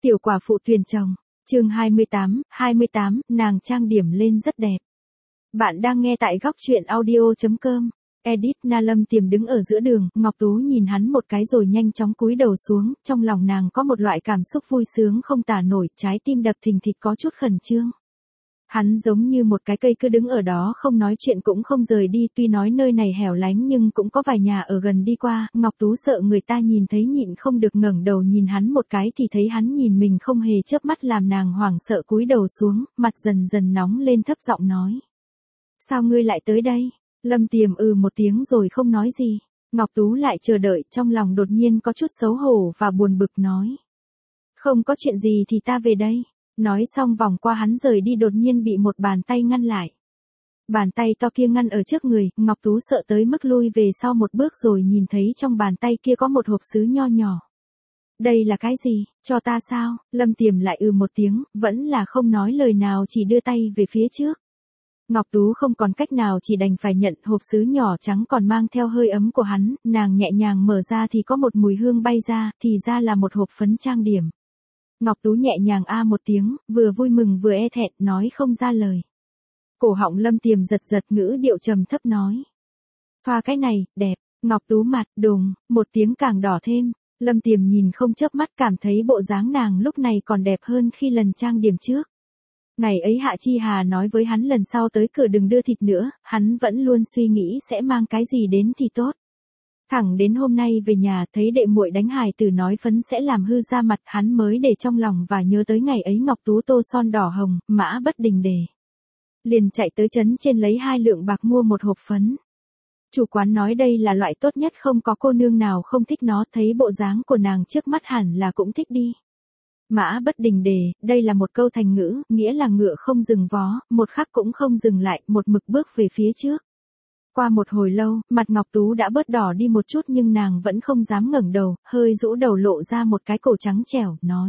Tiểu quả phụ thuyền chồng, chương 28, nàng trang điểm lên rất đẹp. Bạn đang nghe tại góc truyện audio.com. Edit Na Lâm Tiềm đứng ở giữa đường, Ngọc Tú nhìn hắn một cái rồi nhanh chóng cúi đầu xuống, trong lòng nàng có một loại cảm xúc vui sướng không tả nổi, trái tim đập thình thịch có chút khẩn trương. Hắn giống như một cái cây cứ đứng ở đó không nói chuyện cũng không rời đi, tuy nói nơi này hẻo lánh nhưng cũng có vài nhà ở gần đi qua, Ngọc Tú sợ người ta nhìn thấy nhịn không được ngẩng đầu nhìn hắn một cái thì thấy hắn nhìn mình không hề chớp mắt làm nàng hoảng sợ cúi đầu xuống, mặt dần dần nóng lên thấp giọng nói. Sao ngươi lại tới đây? Lâm Tiềm một tiếng rồi không nói gì. Ngọc Tú lại chờ đợi, trong lòng đột nhiên có chút xấu hổ và buồn bực nói. Không có chuyện gì thì ta về đây. Nói xong vòng qua hắn rời đi đột nhiên bị một bàn tay ngăn lại. Bàn tay to kia ngăn ở trước người, Ngọc Tú sợ tới mức lui về sau một bước rồi nhìn thấy trong bàn tay kia có một hộp sứ nho nhỏ. Đây là cái gì, cho ta sao? Lâm Tiềm lại một tiếng, vẫn là không nói lời nào chỉ đưa tay về phía trước. Ngọc Tú không còn cách nào chỉ đành phải nhận hộp sứ nhỏ trắng còn mang theo hơi ấm của hắn, nàng nhẹ nhàng mở ra thì có một mùi hương bay ra, thì ra là một hộp phấn trang điểm. Ngọc Tú nhẹ nhàng một tiếng, vừa vui mừng vừa e thẹn, nói không ra lời. Cổ họng Lâm Tiềm giật giật, ngữ điệu trầm thấp nói. Thoa cái này, đẹp. Ngọc Tú mặt, đùng, một tiếng càng đỏ thêm. Lâm Tiềm nhìn không chớp mắt cảm thấy bộ dáng nàng lúc này còn đẹp hơn khi lần trang điểm trước. Ngày ấy Hạ Chi Hà nói với hắn lần sau tới cửa đừng đưa thịt nữa, hắn vẫn luôn suy nghĩ sẽ mang cái gì đến thì tốt. Thẳng đến hôm nay về nhà thấy đệ muội đánh hài tử nói phấn sẽ làm hư da mặt, hắn mới để trong lòng và nhớ tới ngày ấy Ngọc Tú tô son đỏ hồng, mã bất đình đề. Liền chạy tới trấn trên lấy 2 lượng bạc mua một hộp phấn. Chủ quán nói đây là loại tốt nhất, không có cô nương nào không thích nó, thấy bộ dáng của nàng trước mắt hẳn là cũng thích đi. Mã bất đình đề, đây là một câu thành ngữ, nghĩa là ngựa không dừng vó, một khắc cũng không dừng lại, một mực bước về phía trước. Qua một hồi lâu, mặt Ngọc Tú đã bớt đỏ đi một chút nhưng nàng vẫn không dám ngẩng đầu, hơi rũ đầu lộ ra một cái cổ trắng trẻo, nói.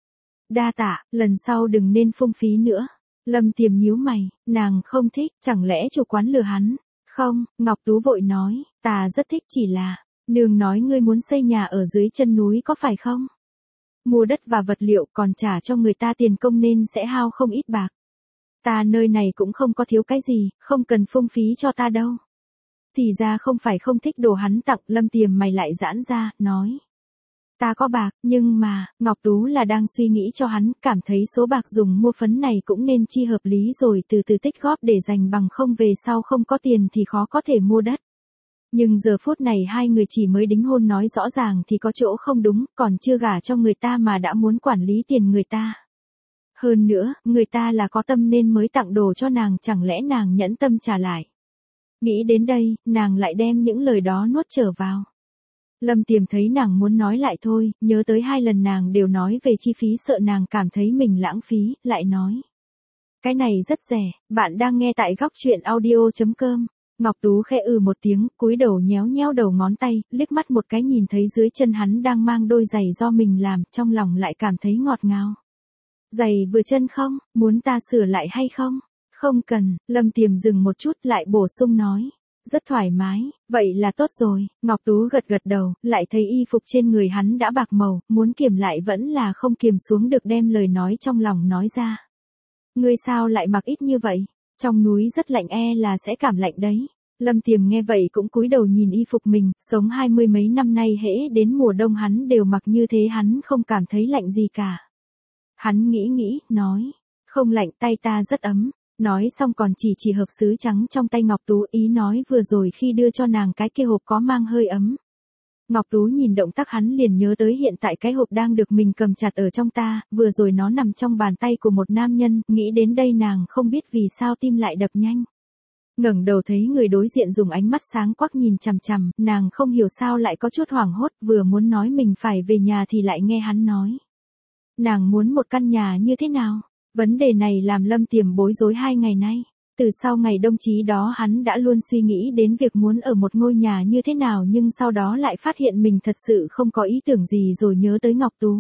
Đa tạ, lần sau đừng nên phung phí nữa. Lâm Tiềm nhíu mày, nàng không thích, chẳng lẽ chủ quán lừa hắn? Không, Ngọc Tú vội nói, ta rất thích, chỉ là, nương nói ngươi muốn xây nhà ở dưới chân núi có phải không? Mua đất và vật liệu còn trả cho người ta tiền công nên sẽ hao không ít bạc. Ta nơi này cũng không có thiếu cái gì, không cần phung phí cho ta đâu. Thì ra không phải không thích đồ hắn tặng, Lâm Tiềm mày lại giãn ra, nói. Ta có bạc, nhưng mà, Ngọc Tú là đang suy nghĩ cho hắn, cảm thấy số bạc dùng mua phấn này cũng nên chi hợp lý rồi từ từ tích góp để dành, bằng không về sau không có tiền thì khó có thể mua đất. Nhưng giờ phút này hai người chỉ mới đính hôn nói rõ ràng thì có chỗ không đúng, còn chưa gả cho người ta mà đã muốn quản lý tiền người ta. Hơn nữa, người ta là có tâm nên mới tặng đồ cho nàng, chẳng lẽ nàng nhẫn tâm trả lại. Nghĩ đến đây, nàng lại đem những lời đó nuốt trở vào. Lâm Tiềm thấy nàng muốn nói lại thôi, nhớ tới 2 lần nàng đều nói về chi phí sợ nàng cảm thấy mình lãng phí, lại nói. Cái này rất rẻ, bạn đang nghe tại góc truyện audio.com. Ngọc Tú khẽ một tiếng, cúi đầu nhéo nhéo đầu ngón tay, liếc mắt một cái nhìn thấy dưới chân hắn đang mang đôi giày do mình làm, trong lòng lại cảm thấy ngọt ngào. Giày vừa chân không, muốn ta sửa lại hay không? Không cần, Lâm Tiềm dừng một chút lại bổ sung nói. Rất thoải mái, vậy là tốt rồi. Ngọc Tú gật gật đầu, lại thấy y phục trên người hắn đã bạc màu, muốn kiềm lại vẫn là không kiềm xuống được, đem lời nói trong lòng nói ra. Ngươi sao lại mặc ít như vậy? Trong núi rất lạnh, là sẽ cảm lạnh đấy. Lâm Tiềm nghe vậy cũng cúi đầu nhìn y phục mình, sống 20 mấy năm nay hễ đến mùa đông hắn đều mặc như thế, hắn không cảm thấy lạnh gì cả. Hắn nghĩ, nói, không lạnh, tay ta rất ấm. Nói xong còn chỉ hộp sứ trắng trong tay Ngọc Tú, ý nói vừa rồi khi đưa cho nàng cái kia hộp có mang hơi ấm. Ngọc Tú nhìn động tác hắn liền nhớ tới hiện tại cái hộp đang được mình cầm chặt ở trong ta, vừa rồi nó nằm trong bàn tay của một nam nhân, nghĩ đến đây nàng không biết vì sao tim lại đập nhanh. Ngẩng đầu thấy người đối diện dùng ánh mắt sáng quắc nhìn chằm chằm, nàng không hiểu sao lại có chút hoảng hốt, vừa muốn nói mình phải về nhà thì lại nghe hắn nói. Nàng muốn một căn nhà như thế nào? Vấn đề này làm Lâm Tiềm bối rối 2 ngày nay. Từ sau ngày đồng chí đó hắn đã luôn suy nghĩ đến việc muốn ở một ngôi nhà như thế nào, nhưng sau đó lại phát hiện mình thật sự không có ý tưởng gì, rồi nhớ tới Ngọc Tú.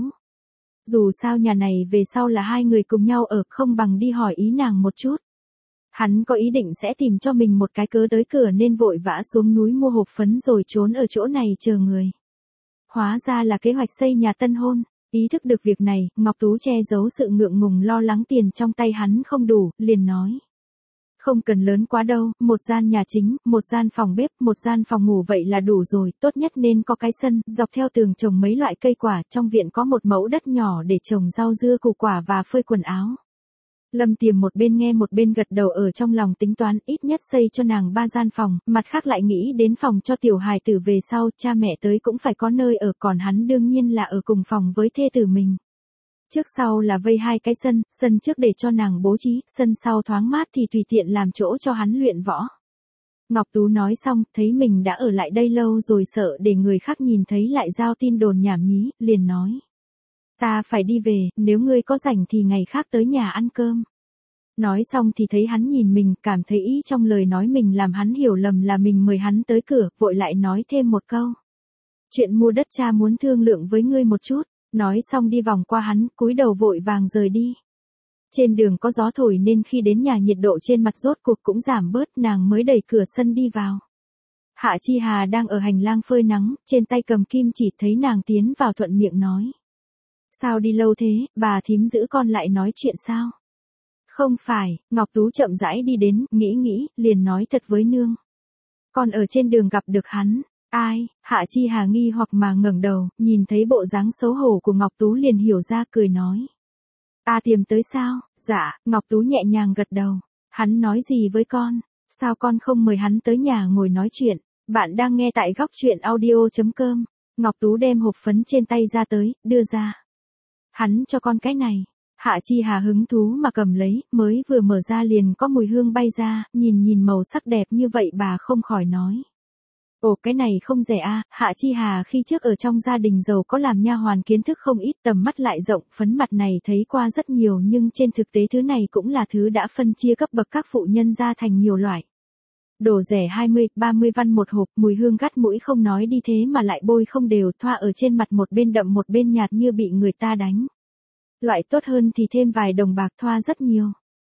Dù sao nhà này về sau là 2 người cùng nhau ở, không bằng đi hỏi ý nàng một chút. Hắn có ý định sẽ tìm cho mình một cái cớ tới cửa nên vội vã xuống núi mua hộp phấn rồi trốn ở chỗ này chờ người. Hóa ra là kế hoạch xây nhà tân hôn. Ý thức được việc này, Ngọc Tú che giấu sự ngượng ngùng lo lắng tiền trong tay hắn không đủ, liền nói. Không cần lớn quá đâu, một gian nhà chính, một gian phòng bếp, một gian phòng ngủ vậy là đủ rồi, tốt nhất nên có cái sân, dọc theo tường trồng mấy loại cây quả, trong viện có một mẫu đất nhỏ để trồng rau dưa củ quả và phơi quần áo. Lâm Tiềm một bên nghe một bên gật đầu, ở trong lòng tính toán ít nhất xây cho nàng 3 gian phòng, mặt khác lại nghĩ đến phòng cho tiểu hài tử về sau, cha mẹ tới cũng phải có nơi ở, còn hắn đương nhiên là ở cùng phòng với thê tử mình. Trước sau là vây 2 cái sân, sân trước để cho nàng bố trí, sân sau thoáng mát thì tùy tiện làm chỗ cho hắn luyện võ. Ngọc Tú nói xong, thấy mình đã ở lại đây lâu rồi sợ để người khác nhìn thấy lại giao tin đồn nhảm nhí, liền nói. Ta phải đi về, nếu ngươi có rảnh thì ngày khác tới nhà ăn cơm. Nói xong thì thấy hắn nhìn mình, cảm thấy ý trong lời nói mình làm hắn hiểu lầm là mình mời hắn tới cửa, vội lại nói thêm một câu. Chuyện mua đất cha muốn thương lượng với ngươi một chút. Nói xong đi vòng qua hắn, cúi đầu vội vàng rời đi. Trên đường có gió thổi nên khi đến nhà nhiệt độ trên mặt rốt cuộc cũng giảm bớt, nàng mới đẩy cửa sân đi vào. Hạ Chi Hà đang ở hành lang phơi nắng, trên tay cầm kim chỉ, thấy nàng tiến vào thuận miệng nói. Sao đi lâu thế, bà thím giữ con lại nói chuyện sao? Không phải, Ngọc Tú chậm rãi đi đến, nghĩ, liền nói thật với nương. Con ở trên đường gặp được hắn. Ai? Hạ Chi Hà nghi hoặc mà ngẩng đầu, nhìn thấy bộ dáng xấu hổ của Ngọc Tú liền hiểu ra, cười nói. Tiềm tới sao? Dạ, Ngọc Tú nhẹ nhàng gật đầu. Hắn nói gì với con? Sao con không mời hắn tới nhà ngồi nói chuyện? Bạn đang nghe tại góc truyện audio.com. Ngọc Tú đem hộp phấn trên tay ra tới, đưa ra. Hắn cho con cái này. Hạ Chi Hà hứng thú mà cầm lấy, mới vừa mở ra liền có mùi hương bay ra, nhìn màu sắc đẹp như vậy bà không khỏi nói. Ồ, cái này không rẻ a. Hạ Chi Hà khi trước ở trong gia đình giàu có làm nha hoàn, kiến thức không ít, tầm mắt lại rộng, phấn mặt này thấy qua rất nhiều nhưng trên thực tế thứ này cũng là thứ đã phân chia cấp bậc các phụ nhân ra thành nhiều loại. Đồ rẻ 20, 30 văn một hộp, mùi hương gắt mũi không nói đi thế mà lại bôi không đều, thoa ở trên mặt một bên đậm một bên nhạt như bị người ta đánh. Loại tốt hơn thì thêm vài đồng bạc, thoa rất nhiều.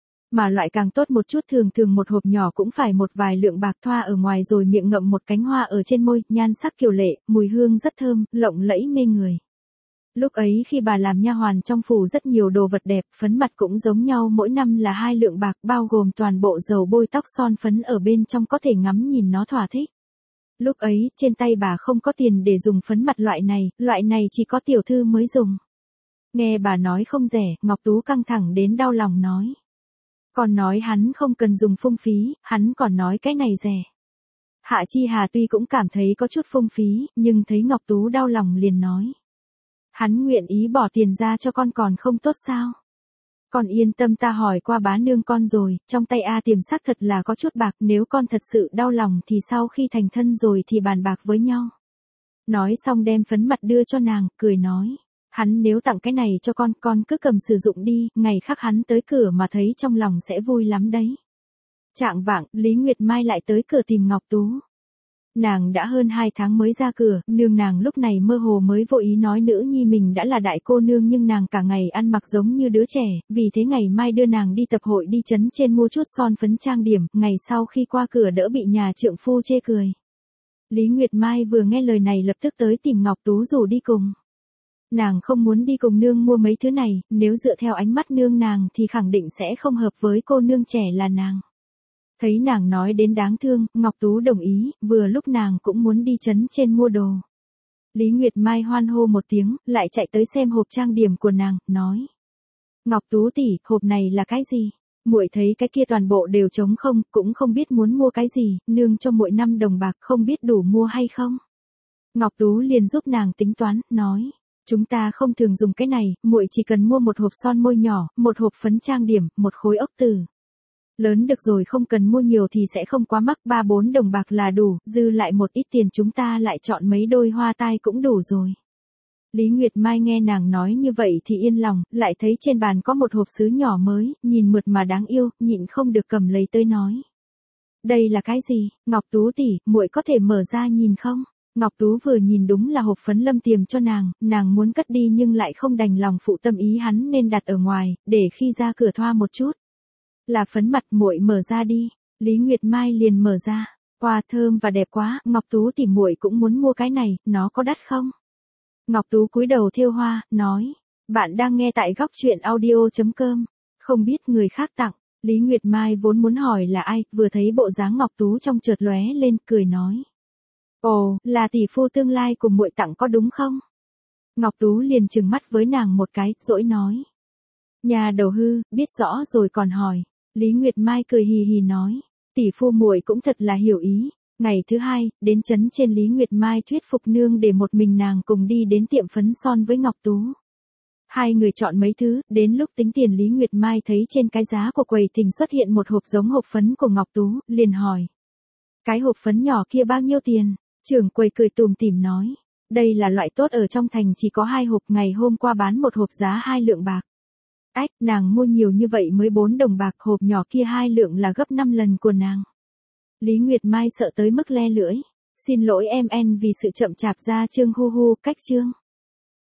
Mà loại càng tốt một chút, thường một hộp nhỏ cũng phải một vài lượng bạc, thoa ở ngoài rồi miệng ngậm một cánh hoa ở trên môi, nhan sắc kiều lệ, mùi hương rất thơm, lộng lẫy mê người. Lúc ấy khi bà làm nha hoàn trong phủ rất nhiều đồ vật đẹp, phấn mặt cũng giống nhau, mỗi năm là 2 lượng bạc, bao gồm toàn bộ dầu bôi tóc son phấn ở bên trong, có thể ngắm nhìn nó thỏa thích. Lúc ấy, trên tay bà không có tiền để dùng phấn mặt loại này chỉ có tiểu thư mới dùng. Nghe bà nói không rẻ, Ngọc Tú căng thẳng đến đau lòng nói. Còn nói hắn không cần dùng phung phí, hắn còn nói cái này rẻ. Hạ Chi Hà tuy cũng cảm thấy có chút phung phí, nhưng thấy Ngọc Tú đau lòng liền nói. Hắn nguyện ý bỏ tiền ra cho con còn không tốt sao? Con yên tâm, ta hỏi qua bá nương con rồi, trong tay Tiềm xác thật là có chút bạc, nếu con thật sự đau lòng thì sau khi thành thân rồi thì bàn bạc với nhau. Nói xong đem phấn mặt đưa cho nàng, cười nói. Hắn nếu tặng cái này cho con cứ cầm sử dụng đi, ngày khác hắn tới cửa mà thấy trong lòng sẽ vui lắm đấy. Chạng vạng, Lý Nguyệt Mai lại tới cửa tìm Ngọc Tú. Nàng đã hơn 2 tháng mới ra cửa, nương nàng lúc này mơ hồ mới vô ý nói nữ nhi mình đã là đại cô nương, nhưng nàng cả ngày ăn mặc giống như đứa trẻ, vì thế ngày mai đưa nàng đi tập hội đi trấn trên mua chút son phấn trang điểm, ngày sau khi qua cửa đỡ bị nhà trượng phu chê cười. Lý Nguyệt Mai vừa nghe lời này lập tức tới tìm Ngọc Tú rủ đi cùng. Nàng không muốn đi cùng nương mua mấy thứ này, nếu dựa theo ánh mắt nương nàng thì khẳng định sẽ không hợp với cô nương trẻ là nàng. Thấy nàng nói đến đáng thương, Ngọc Tú đồng ý, vừa lúc nàng cũng muốn đi trấn trên mua đồ. Lý Nguyệt Mai hoan hô một tiếng, lại chạy tới xem hộp trang điểm của nàng, nói. Ngọc Tú tỷ, hộp này là cái gì? Muội thấy cái kia toàn bộ đều trống không, cũng không biết muốn mua cái gì, nương cho muội 5 đồng bạc, không biết đủ mua hay không? Ngọc Tú liền giúp nàng tính toán, nói. Chúng ta không thường dùng cái này, muội chỉ cần mua một hộp son môi nhỏ, một hộp phấn trang điểm, một khối ốc từ. Lớn được rồi, không cần mua nhiều thì sẽ không quá mắc, 3-4 đồng bạc là đủ, dư lại một ít tiền chúng ta lại chọn mấy đôi hoa tai cũng đủ rồi. Lý Nguyệt Mai nghe nàng nói như vậy thì yên lòng, lại thấy trên bàn có một hộp sứ nhỏ mới, nhìn mượt mà đáng yêu, nhịn không được cầm lấy tới nói. Đây là cái gì? Ngọc Tú tỷ, muội có thể mở ra nhìn không? Ngọc Tú vừa nhìn đúng là hộp phấn Lâm Tiềm cho nàng muốn cất đi nhưng lại không đành lòng phụ tâm ý hắn nên đặt ở ngoài, để khi ra cửa thoa một chút. Là phấn mặt, muội mở ra đi. Lý Nguyệt Mai liền mở ra. Wow, thơm và đẹp quá, Ngọc Tú tỷ muội cũng muốn mua cái này, nó có đắt không? Ngọc Tú cúi đầu thêu hoa, nói. Bạn đang nghe tại góc truyện audio.com. Không biết người khác tặng. Lý Nguyệt Mai vốn muốn hỏi là ai, vừa thấy bộ dáng Ngọc Tú trong chợt lóe lên, cười nói. Ồ, là tỷ phu tương lai của muội tặng có đúng không? Ngọc Tú liền trừng mắt với nàng một cái, dỗi nói. Nhà đầu hư, biết rõ rồi còn hỏi. Lý Nguyệt Mai cười hì hì nói. Tỷ phu muội cũng thật là hiểu ý. Ngày thứ hai, đến trấn trên Lý Nguyệt Mai thuyết phục nương để một mình nàng cùng đi đến tiệm phấn son với Ngọc Tú. Hai người chọn mấy thứ, đến lúc tính tiền Lý Nguyệt Mai thấy trên cái giá của quầy thình xuất hiện một hộp giống hộp phấn của Ngọc Tú, liền hỏi. Cái hộp phấn nhỏ kia bao nhiêu tiền? Trưởng quầy cười tùm tìm nói. Đây là loại tốt ở trong thành chỉ có 2 hộp, ngày hôm qua bán một hộp giá 2 lượng bạc. Ách, nàng mua nhiều như vậy mới 4 đồng bạc, hộp nhỏ kia 2 lượng là gấp 5 lần của nàng. Lý Nguyệt Mai sợ tới mức le lưỡi. Xin lỗi em vì sự chậm chạp, ra chương hu hu, cách chương.